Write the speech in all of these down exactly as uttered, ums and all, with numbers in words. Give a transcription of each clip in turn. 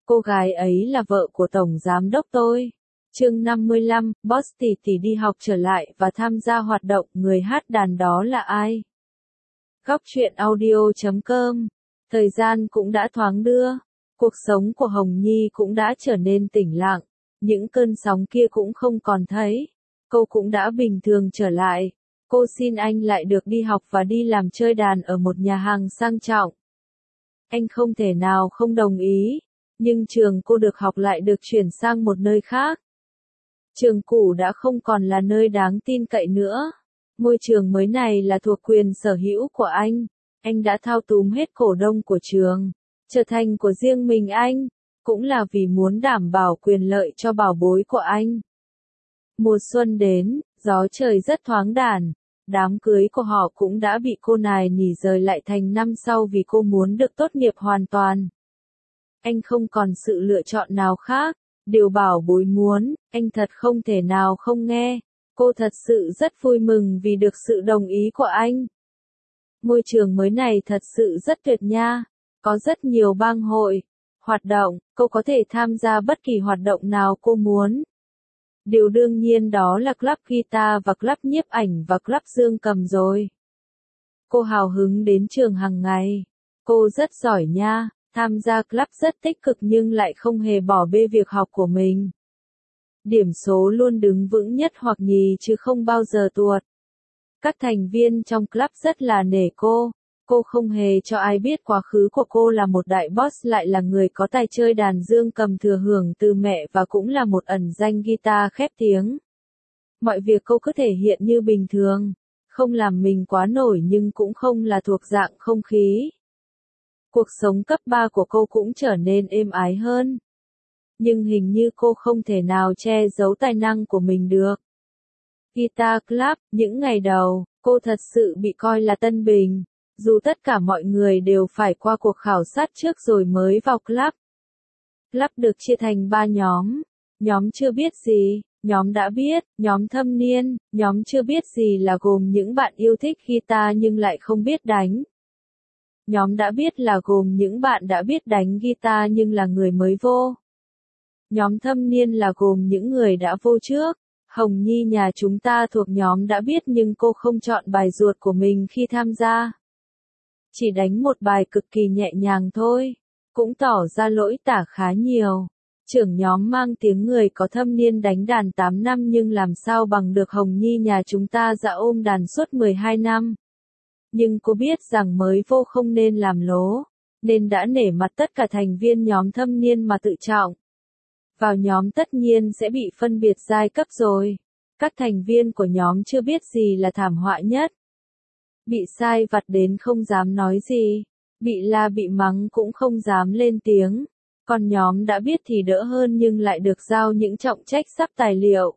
Cô gái ấy là vợ của Tổng Giám đốc tôi. Chương năm mươi lăm, Boss tỷ tỷ đi học trở lại và tham gia hoạt động, người hát đàn đó là ai? Góc truyện audio chấm com. Thời gian cũng đã thoáng đưa, cuộc sống của Hồng Nhi cũng đã trở nên tĩnh lặng, những cơn sóng kia cũng không còn thấy, cô cũng đã bình thường trở lại. Cô xin anh lại được đi học và đi làm chơi đàn ở một nhà hàng sang trọng. Anh không thể nào không đồng ý, nhưng trường cô được học lại được chuyển sang một nơi khác. Trường cũ đã không còn là nơi đáng tin cậy nữa. Ngôi trường mới này là thuộc quyền sở hữu của anh. Anh đã thao túng hết cổ đông của trường, trở thành của riêng mình anh, cũng là vì muốn đảm bảo quyền lợi cho bảo bối của anh. Mùa xuân đến, gió trời rất thoáng đãn. Đám cưới của họ cũng đã bị cô nài nỉ rời lại thành năm sau vì cô muốn được tốt nghiệp hoàn toàn. Anh không còn sự lựa chọn nào khác, điều bảo bối muốn, anh thật không thể nào không nghe. Cô thật sự rất vui mừng vì được sự đồng ý của anh. Ngôi trường mới này thật sự rất tuyệt nha, có rất nhiều bang hội, hoạt động, cô có thể tham gia bất kỳ hoạt động nào cô muốn. Điều đương nhiên đó là club guitar và club nhiếp ảnh và club dương cầm rồi. Cô hào hứng đến trường hàng ngày. Cô rất giỏi nha, tham gia club rất tích cực nhưng lại không hề bỏ bê việc học của mình. Điểm số luôn đứng vững nhất hoặc nhì chứ không bao giờ tuột. Các thành viên trong club rất là nể cô. Cô không hề cho ai biết quá khứ của cô là một đại boss, lại là người có tài chơi đàn dương cầm thừa hưởng từ mẹ và cũng là một ẩn danh guitar khét tiếng. Mọi việc cô cứ thể hiện như bình thường, không làm mình quá nổi nhưng cũng không là thuộc dạng không khí. Cuộc sống cấp ba của cô cũng trở nên êm ái hơn. Nhưng hình như cô không thể nào che giấu tài năng của mình được. Guitar Club, những ngày đầu, cô thật sự bị coi là tân bình. Dù tất cả mọi người đều phải qua cuộc khảo sát trước rồi mới vào club. Club được chia thành ba nhóm. Nhóm chưa biết gì, nhóm đã biết, nhóm thâm niên, nhóm chưa biết gì là gồm những bạn yêu thích guitar nhưng lại không biết đánh. Nhóm đã biết là gồm những bạn đã biết đánh guitar nhưng là người mới vô. Nhóm thâm niên là gồm những người đã vô trước. Hồng Nhi nhà chúng ta thuộc nhóm đã biết nhưng cô không chọn bài ruột của mình khi tham gia. Chỉ đánh một bài cực kỳ nhẹ nhàng thôi, cũng tỏ ra lỗi tả khá nhiều. Trưởng nhóm mang tiếng người có thâm niên đánh đàn tám năm nhưng làm sao bằng được Hồng Nhi nhà chúng ta dạ ôm đàn suốt mười hai năm. Nhưng cô biết rằng mới vô không nên làm lố, nên đã nể mặt tất cả thành viên nhóm thâm niên mà tự trọng. Vào nhóm tất nhiên sẽ bị phân biệt giai cấp rồi. Các thành viên của nhóm chưa biết gì là thảm họa nhất. Bị sai vặt đến không dám nói gì, bị la bị mắng cũng không dám lên tiếng. Còn nhóm đã biết thì đỡ hơn nhưng lại được giao những trọng trách sắp tài liệu.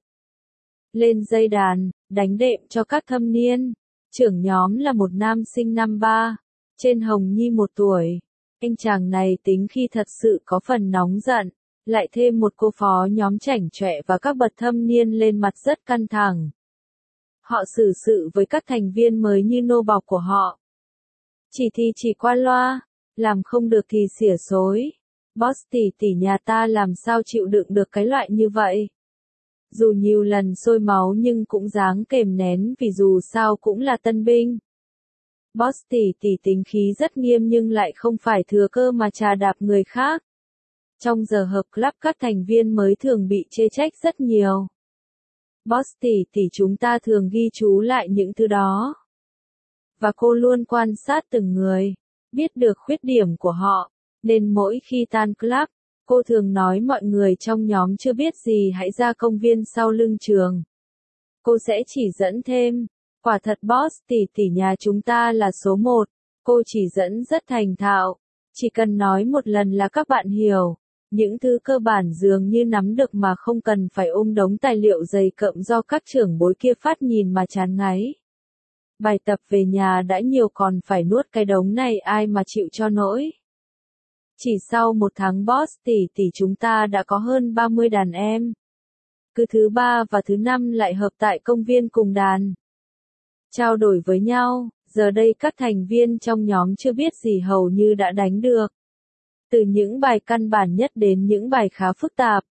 Lên dây đàn, đánh đệm cho các thâm niên. Trưởng nhóm là một nam sinh năm ba, trên Hồng Nhi một tuổi. Anh chàng này tính khi thật sự có phần nóng giận, lại thêm một cô phó nhóm chảnh chọe và các bậc thâm niên lên mặt rất căng thẳng. Họ xử sự với các thành viên mới như nô bộc của họ. Chỉ thì chỉ qua loa, làm không được thì xỉa xối. Boss tỷ tỷ nhà ta làm sao chịu đựng được cái loại như vậy. Dù nhiều lần sôi máu nhưng cũng dáng kềm nén vì dù sao cũng là tân binh. Boss tỷ tỷ tính khí rất nghiêm nhưng lại không phải thừa cơ mà trà đạp người khác. Trong giờ hợp club các thành viên mới thường bị chê trách rất nhiều. Boss tỷ tỷ chúng ta thường ghi chú lại những thứ đó. Và cô luôn quan sát từng người, biết được khuyết điểm của họ, nên mỗi khi tan club, cô thường nói mọi người trong nhóm chưa biết gì hãy ra công viên sau lưng trường. Cô sẽ chỉ dẫn thêm, quả thật boss tỷ tỷ nhà chúng ta là số một, cô chỉ dẫn rất thành thạo, chỉ cần nói một lần là các bạn hiểu. Những thứ cơ bản dường như nắm được mà không cần phải ôm đống tài liệu dày cộm do các trưởng bối kia phát nhìn mà chán ngấy. Bài tập về nhà đã nhiều còn phải nuốt cái đống này ai mà chịu cho nổi. Chỉ sau một tháng boss tỷ tỷ chúng ta đã có hơn ba mươi đàn em. Cứ thứ ba và thứ năm lại hợp tại công viên cùng đàn. Trao đổi với nhau, giờ đây các thành viên trong nhóm chưa biết gì hầu như đã đánh được. Từ những bài căn bản nhất đến những bài khá phức tạp.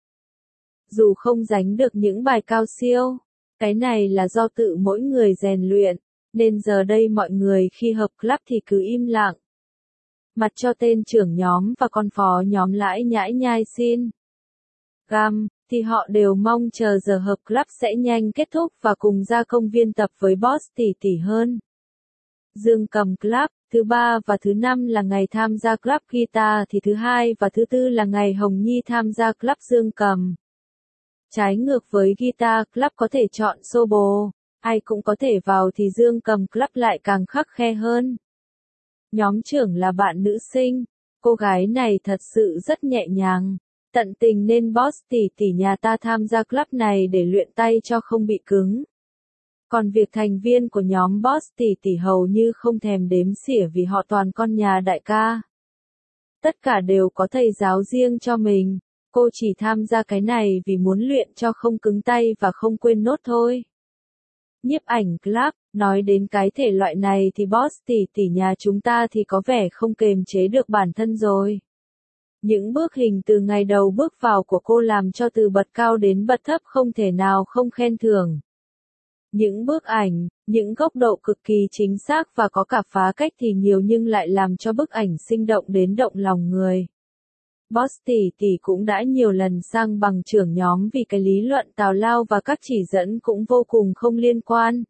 Dù không giành được những bài cao siêu, cái này là do tự mỗi người rèn luyện, nên giờ đây mọi người khi hợp club thì cứ im lặng. Mặt cho tên trưởng nhóm và con phó nhóm lãi nhãi nhai xin. Gam, thì họ đều mong chờ giờ hợp club sẽ nhanh kết thúc và cùng ra công viên tập với boss tỷ tỷ hơn. Dương cầm club, thứ ba và thứ năm là ngày tham gia club guitar thì thứ hai và thứ tư là ngày Hồng Nhi tham gia club dương cầm. Trái ngược với guitar club có thể chọn solo, ai cũng có thể vào thì dương cầm club lại càng khắt khe hơn. Nhóm trưởng là bạn nữ sinh, cô gái này thật sự rất nhẹ nhàng, tận tình nên boss tỷ tỷ nhà ta tham gia club này để luyện tay cho không bị cứng. Còn việc thành viên của nhóm boss tỷ tỷ hầu như không thèm đếm xỉa vì họ toàn con nhà đại ca. Tất cả đều có thầy giáo riêng cho mình, cô chỉ tham gia cái này vì muốn luyện cho không cứng tay và không quên nốt thôi. Nhiếp ảnh club, nói đến cái thể loại này thì boss tỷ tỷ nhà chúng ta thì có vẻ không kềm chế được bản thân rồi. Những bức hình từ ngày đầu bước vào của cô làm cho từ bật cao đến bật thấp không thể nào không khen thưởng. Những bức ảnh, những góc độ cực kỳ chính xác và có cả phá cách thì nhiều nhưng lại làm cho bức ảnh sinh động đến động lòng người. Boss tỷ tỷ cũng đã nhiều lần sang bằng trưởng nhóm vì cái lý luận tào lao và các chỉ dẫn cũng vô cùng không liên quan.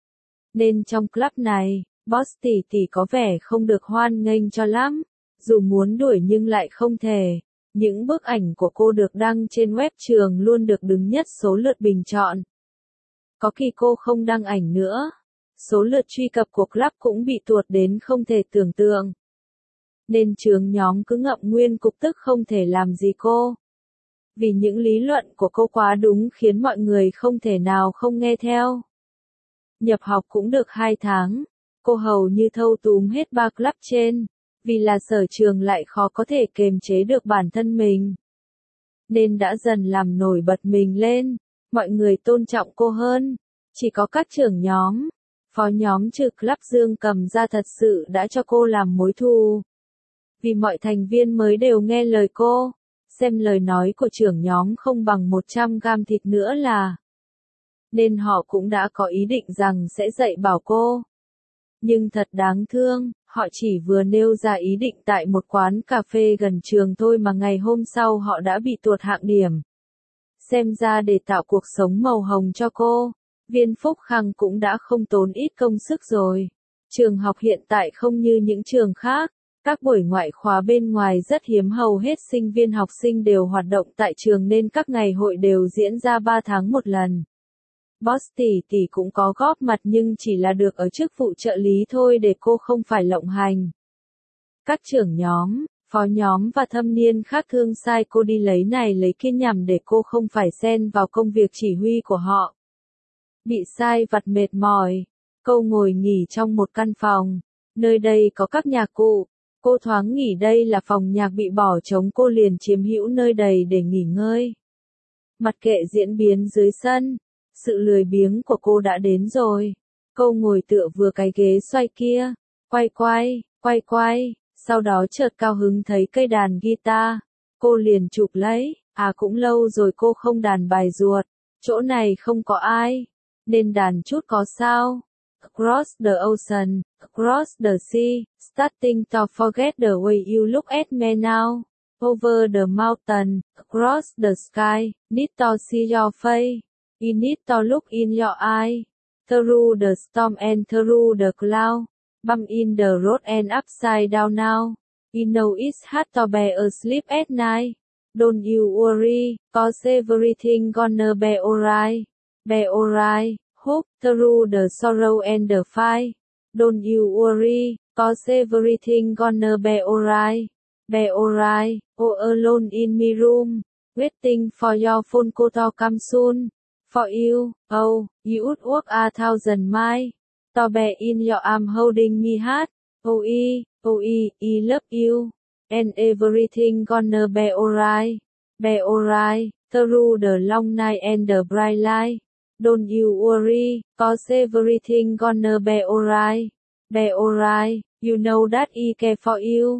Nên trong club này, boss tỷ tỷ có vẻ không được hoan nghênh cho lắm, dù muốn đuổi nhưng lại không thể. Những bức ảnh của cô được đăng trên web trường luôn được đứng nhất số lượt bình chọn. Có khi cô không đăng ảnh nữa, số lượt truy cập của club cũng bị tuột đến không thể tưởng tượng. Nên trường nhóm cứ ngậm nguyên cục tức không thể làm gì cô. Vì những lý luận của cô quá đúng khiến mọi người không thể nào không nghe theo. Nhập học cũng được hai tháng, cô hầu như thâu túm hết ba club trên, vì là sở trường lại khó có thể kềm chế được bản thân mình. Nên đã dần làm nổi bật mình lên, mọi người tôn trọng cô hơn, chỉ có các trưởng nhóm, phó nhóm trừ club dương cầm ra thật sự đã cho cô làm mối thù. Vì mọi thành viên mới đều nghe lời cô, xem lời nói của trưởng nhóm không bằng một trăm gam thịt nữa là. Nên họ cũng đã có ý định rằng sẽ dạy bảo cô. Nhưng thật đáng thương, họ chỉ vừa nêu ra ý định tại một quán cà phê gần trường thôi mà ngày hôm sau họ đã bị tuột hạng điểm. Xem ra để tạo cuộc sống màu hồng cho cô, Viên Phúc Khang cũng đã không tốn ít công sức rồi. Trường học hiện tại không như những trường khác. Các buổi ngoại khóa bên ngoài rất hiếm, hầu hết sinh viên học sinh đều hoạt động tại trường nên các ngày hội đều diễn ra ba tháng một lần. Boss tỷ tỷ cũng có góp mặt nhưng chỉ là được ở chức vụ trợ lý thôi để cô không phải lộng hành. Các trưởng nhóm, phó nhóm và thâm niên khác thương sai cô đi lấy này lấy kia nhằm để cô không phải xen vào công việc chỉ huy của họ. Bị sai vặt mệt mỏi, cô ngồi nghỉ trong một căn phòng, nơi đây có các nhạc cụ. Cô thoáng nghĩ đây là phòng nhạc bị bỏ trống, cô liền chiếm hữu nơi đầy để nghỉ ngơi. Mặc kệ diễn biến dưới sân, sự lười biếng của cô đã đến rồi. Cô ngồi tựa vừa cái ghế xoay kia, quay quay, quay quay, sau đó chợt cao hứng thấy cây đàn guitar. Cô liền chụp lấy, à cũng lâu rồi cô không đàn bài ruột, chỗ này không có ai, nên đàn chút có sao. Across the ocean, across the sea, starting to forget the way you look at me now. Over the mountain, across the sky, need to see your face. You need to look in your eye. Through the storm and through the cloud. Bump in the road and upside down now. You know it's hard to bear asleep at night. Don't you worry, cause everything gonna be alright. Be alright. Hope through the sorrow and the fight. Don't you worry, cause everything gonna be alright. Be alright. Oh, alone in my room, waiting for your phone call to come soon. For you, oh, you would walk a thousand miles. To be in your arm holding me hard. Oh, e, oh, e, e love you. And everything gonna be alright. Be alright. Through the long night and the bright light. Don't you worry, cause everything gonna be alright. Be alright, you know that I care for you.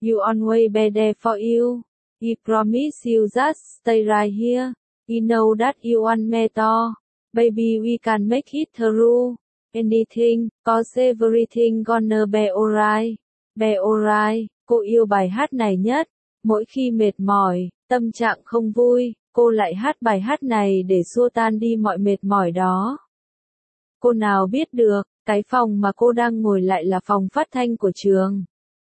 You always be there for you. I promise you just stay right here. I know that you want me to. Baby we can make it through. Anything, cause everything gonna be alright. Be alright, cô yêu bài hát này nhất. Mỗi khi mệt mỏi, tâm trạng không vui, cô lại hát bài hát này để xua tan đi mọi mệt mỏi đó. Cô nào biết được, cái phòng mà cô đang ngồi lại là phòng phát thanh của trường.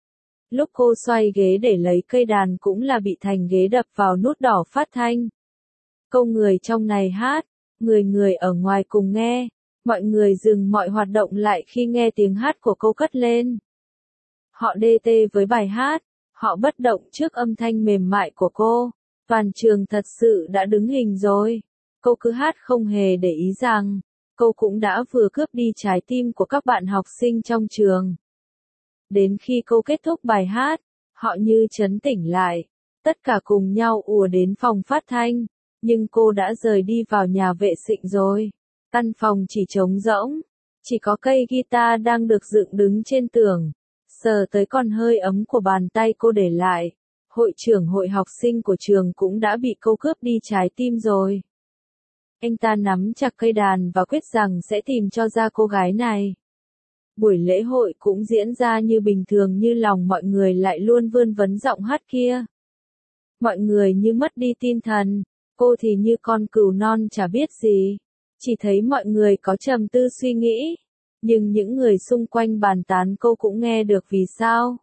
Lúc cô xoay ghế để lấy cây đàn cũng là bị thành ghế đập vào nút đỏ phát thanh. Câu người trong này hát, người người ở ngoài cùng nghe, mọi người dừng mọi hoạt động lại khi nghe tiếng hát của cô cất lên. Họ đê tê với bài hát, họ bất động trước âm thanh mềm mại của cô. Toàn trường thật sự đã đứng hình rồi. Cô cứ hát không hề để ý rằng, cô cũng đã vừa cướp đi trái tim của các bạn học sinh trong trường. Đến khi cô kết thúc bài hát, họ như chấn tỉnh lại, tất cả cùng nhau ùa đến phòng phát thanh, nhưng cô đã rời đi vào nhà vệ sinh rồi. Căn phòng chỉ trống rỗng, chỉ có cây guitar đang được dựng đứng trên tường, sờ tới còn hơi ấm của bàn tay cô để lại. Hội trưởng hội học sinh của trường cũng đã bị cô cướp đi trái tim rồi. Anh ta nắm chặt cây đàn và quyết rằng sẽ tìm cho ra cô gái này. Buổi lễ hội cũng diễn ra như bình thường như lòng mọi người lại luôn vươn vấn giọng hát kia. Mọi người như mất đi tinh thần, cô thì như con cừu non chả biết gì. Chỉ thấy mọi người có trầm tư suy nghĩ, nhưng những người xung quanh bàn tán cô cũng nghe được vì sao.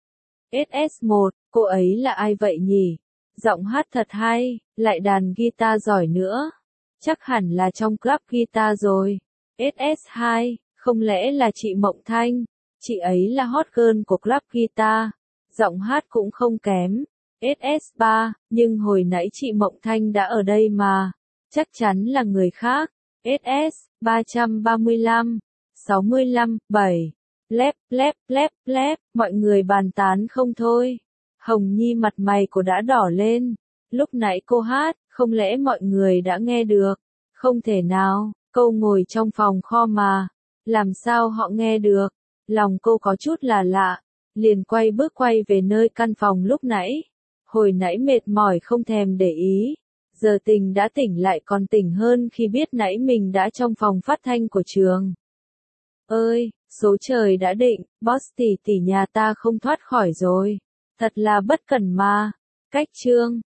ét ét một, cô ấy là ai vậy nhỉ? Giọng hát thật hay, lại đàn guitar giỏi nữa. Chắc hẳn là trong club guitar rồi. ét ét hai, không lẽ là chị Mộng Thanh? Chị ấy là hot girl của club guitar. Giọng hát cũng không kém. ét ét ba, nhưng hồi nãy chị Mộng Thanh đã ở đây mà. Chắc chắn là người khác. ét ét ba ba lăm, sáu lăm, bảy. Lép, lép, lép, lép, mọi người bàn tán không thôi. Hồng Nhi mặt mày cô đã đỏ lên. Lúc nãy cô hát, không lẽ mọi người đã nghe được? Không thể nào, cô ngồi trong phòng kho mà. Làm sao họ nghe được? Lòng cô có chút là lạ. Liền quay bước quay về nơi căn phòng lúc nãy. Hồi nãy mệt mỏi không thèm để ý. Giờ tình đã tỉnh lại còn tỉnh hơn khi biết nãy mình đã trong phòng phát thanh của trường. Ơi, số trời đã định, boss tỷ tỷ nhà ta không thoát khỏi rồi. Thật là bất cẩn mà. Cách chương